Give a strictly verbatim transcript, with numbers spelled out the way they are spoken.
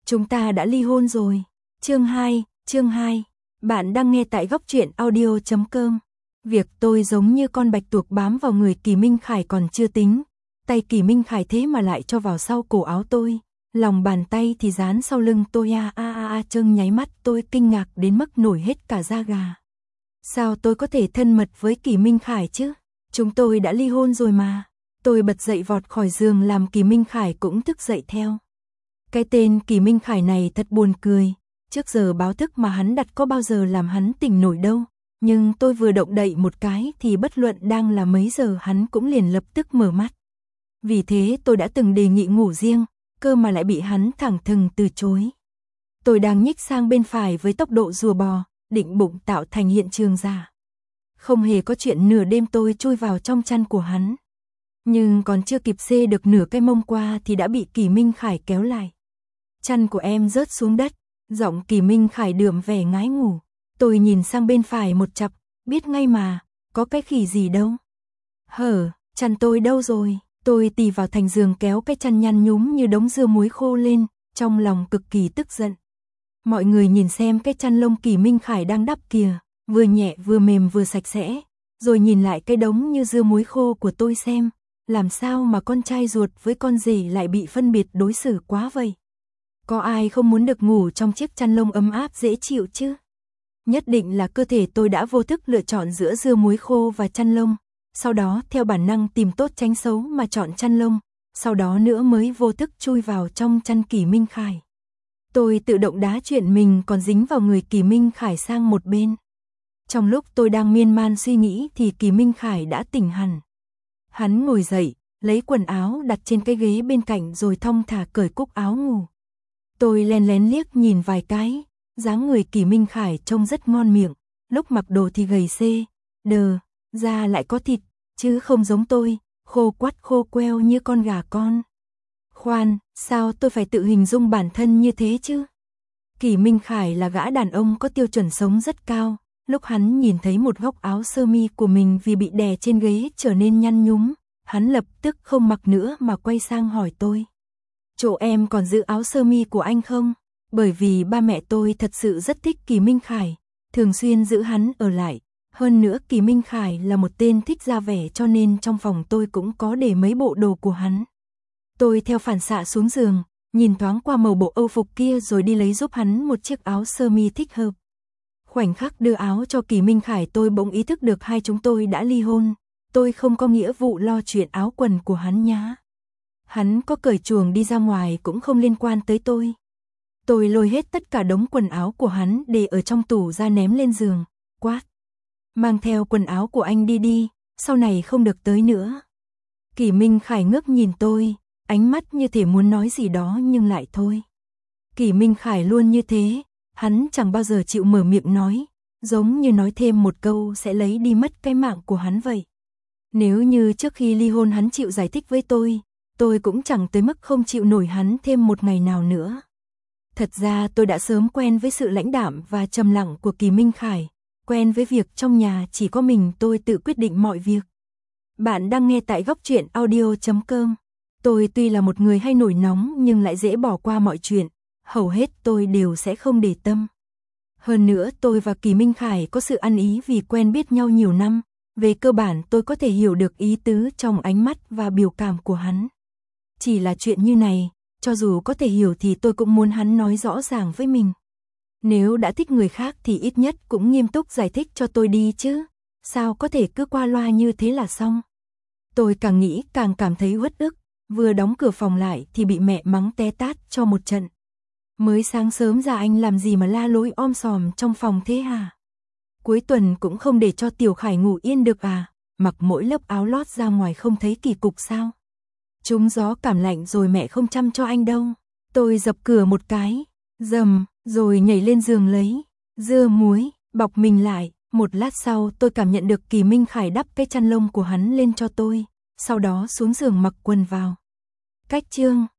Chúng ta đã ly hôn rồi. Chương hai, chương hai. Bạn đang nghe tại góc truyện audio chấm com. Việc tôi giống như con bạch tuộc bám vào người Kỳ Minh Khải còn chưa tính. Tay Kỳ Minh Khải thế mà lại cho vào sau cổ áo tôi. Lòng bàn tay thì dán sau lưng tôi a a a a châng nháy mắt tôi kinh ngạc đến mức nổi hết cả da gà. Sao tôi có thể thân mật với Kỳ Minh Khải chứ? Chúng tôi đã ly hôn rồi mà. Tôi bật dậy vọt khỏi giường làm Kỳ Minh Khải cũng thức dậy theo. Cái tên Kỳ Minh Khải này thật buồn cười. Trước giờ báo thức mà hắn đặt có bao giờ làm hắn tỉnh nổi đâu. Nhưng tôi vừa động đậy một cái thì bất luận đang là mấy giờ hắn cũng liền lập tức mở mắt. Vì thế tôi đã từng đề nghị ngủ riêng, cơ mà lại bị hắn thẳng thừng từ chối. Tôi đang nhích sang bên phải với tốc độ rùa bò, định bụng tạo thành hiện trường giả. Không hề có chuyện nửa đêm tôi chui vào trong chăn của hắn. Nhưng còn chưa kịp xê được nửa cái mông qua thì đã bị Kỳ Minh Khải kéo lại. Chăn của em rớt xuống đất, giọng Kỳ Minh Khải đượm vẻ ngái ngủ. Tôi nhìn sang bên phải một chặp, biết ngay mà, có cái khỉ gì đâu. Hở, chăn tôi đâu rồi? Tôi tì vào thành giường kéo cái chăn nhăn nhúm như đống dưa muối khô lên, trong lòng cực kỳ tức giận. Mọi người nhìn xem cái chăn lông Kỳ Minh Khải đang đắp kìa, vừa nhẹ vừa mềm vừa sạch sẽ, rồi nhìn lại cái đống như dưa muối khô của tôi xem, làm sao mà con trai ruột với con rể lại bị phân biệt đối xử quá vậy? Có ai không muốn được ngủ trong chiếc chăn lông ấm áp dễ chịu chứ? Nhất định là cơ thể tôi đã vô thức lựa chọn giữa dưa muối khô và chăn lông, sau đó theo bản năng tìm tốt tránh xấu mà chọn chăn lông, sau đó nữa mới vô thức chui vào trong chăn Kỳ Minh Khải. Tôi tự động đá chuyện mình còn dính vào người Kỳ Minh Khải sang một bên. Trong lúc tôi đang miên man suy nghĩ thì Kỳ Minh Khải đã tỉnh hẳn. Hắn ngồi dậy, lấy quần áo đặt trên cái ghế bên cạnh rồi thong thả cởi cúc áo ngủ. Tôi lén lén liếc nhìn vài cái, dáng người Kỳ Minh Khải trông rất ngon miệng, lúc mặc đồ thì gầy xê, đờ, da lại có thịt, chứ không giống tôi, khô quắt khô queo như con gà con. Khoan, sao tôi phải tự hình dung bản thân như thế chứ? Kỳ Minh Khải là gã đàn ông có tiêu chuẩn sống rất cao, lúc hắn nhìn thấy một góc áo sơ mi của mình vì bị đè trên ghế trở nên nhăn nhúm, hắn lập tức không mặc nữa mà quay sang hỏi tôi. Chỗ em còn giữ áo sơ mi của anh không? Bởi vì ba mẹ tôi thật sự rất thích Kỳ Minh Khải, thường xuyên giữ hắn ở lại. Hơn nữa Kỳ Minh Khải là một tên thích ra vẻ cho nên trong phòng tôi cũng có để mấy bộ đồ của hắn. Tôi theo phản xạ xuống giường, nhìn thoáng qua màu bộ âu phục kia rồi đi lấy giúp hắn một chiếc áo sơ mi thích hợp. Khoảnh khắc đưa áo cho Kỳ Minh Khải tôi bỗng ý thức được hai chúng tôi đã ly hôn. Tôi không có nghĩa vụ lo chuyện áo quần của hắn nhá. Hắn có cởi chuồng đi ra ngoài cũng không liên quan tới tôi. Tôi lôi hết tất cả đống quần áo của hắn để ở trong tủ ra ném lên giường, quát. Mang theo quần áo của anh đi đi, sau này không được tới nữa. Kỳ Minh Khải ngước nhìn tôi, ánh mắt như thể muốn nói gì đó nhưng lại thôi. Kỳ Minh Khải luôn như thế, hắn chẳng bao giờ chịu mở miệng nói, giống như nói thêm một câu sẽ lấy đi mất cái mạng của hắn vậy. Nếu như trước khi ly hôn hắn chịu giải thích với tôi, tôi cũng chẳng tới mức không chịu nổi hắn thêm một ngày nào nữa. Thật ra tôi đã sớm quen với sự lãnh đạm và trầm lặng của Kỳ Minh Khải, quen với việc trong nhà chỉ có mình tôi tự quyết định mọi việc. Bạn đang nghe tại góc truyện audio chấm com. Tôi tuy là một người hay nổi nóng nhưng lại dễ bỏ qua mọi chuyện, hầu hết tôi đều sẽ không để tâm. Hơn nữa tôi và Kỳ Minh Khải có sự ăn ý vì quen biết nhau nhiều năm, về cơ bản tôi có thể hiểu được ý tứ trong ánh mắt và biểu cảm của hắn. Chỉ là chuyện như này, cho dù có thể hiểu thì tôi cũng muốn hắn nói rõ ràng với mình. Nếu đã thích người khác thì ít nhất cũng nghiêm túc giải thích cho tôi đi chứ, sao có thể cứ qua loa như thế là xong. Tôi càng nghĩ càng cảm thấy uất ức, vừa đóng cửa phòng lại thì bị mẹ mắng té tát cho một trận. Mới sáng sớm ra anh làm gì mà la lối om sòm trong phòng thế hả? Cuối tuần cũng không để cho Tiểu Khải ngủ yên được à, mặc mỗi lớp áo lót ra ngoài không thấy kỳ cục sao? Trúng gió cảm lạnh rồi mẹ không chăm cho anh đâu. Tôi dập cửa một cái, dầm, rồi nhảy lên giường lấy dưa muối, bọc mình lại. Một lát sau tôi cảm nhận được Kỳ Minh Khải đắp cái chăn lông của hắn lên cho tôi, sau đó xuống giường mặc quần vào. Cách chương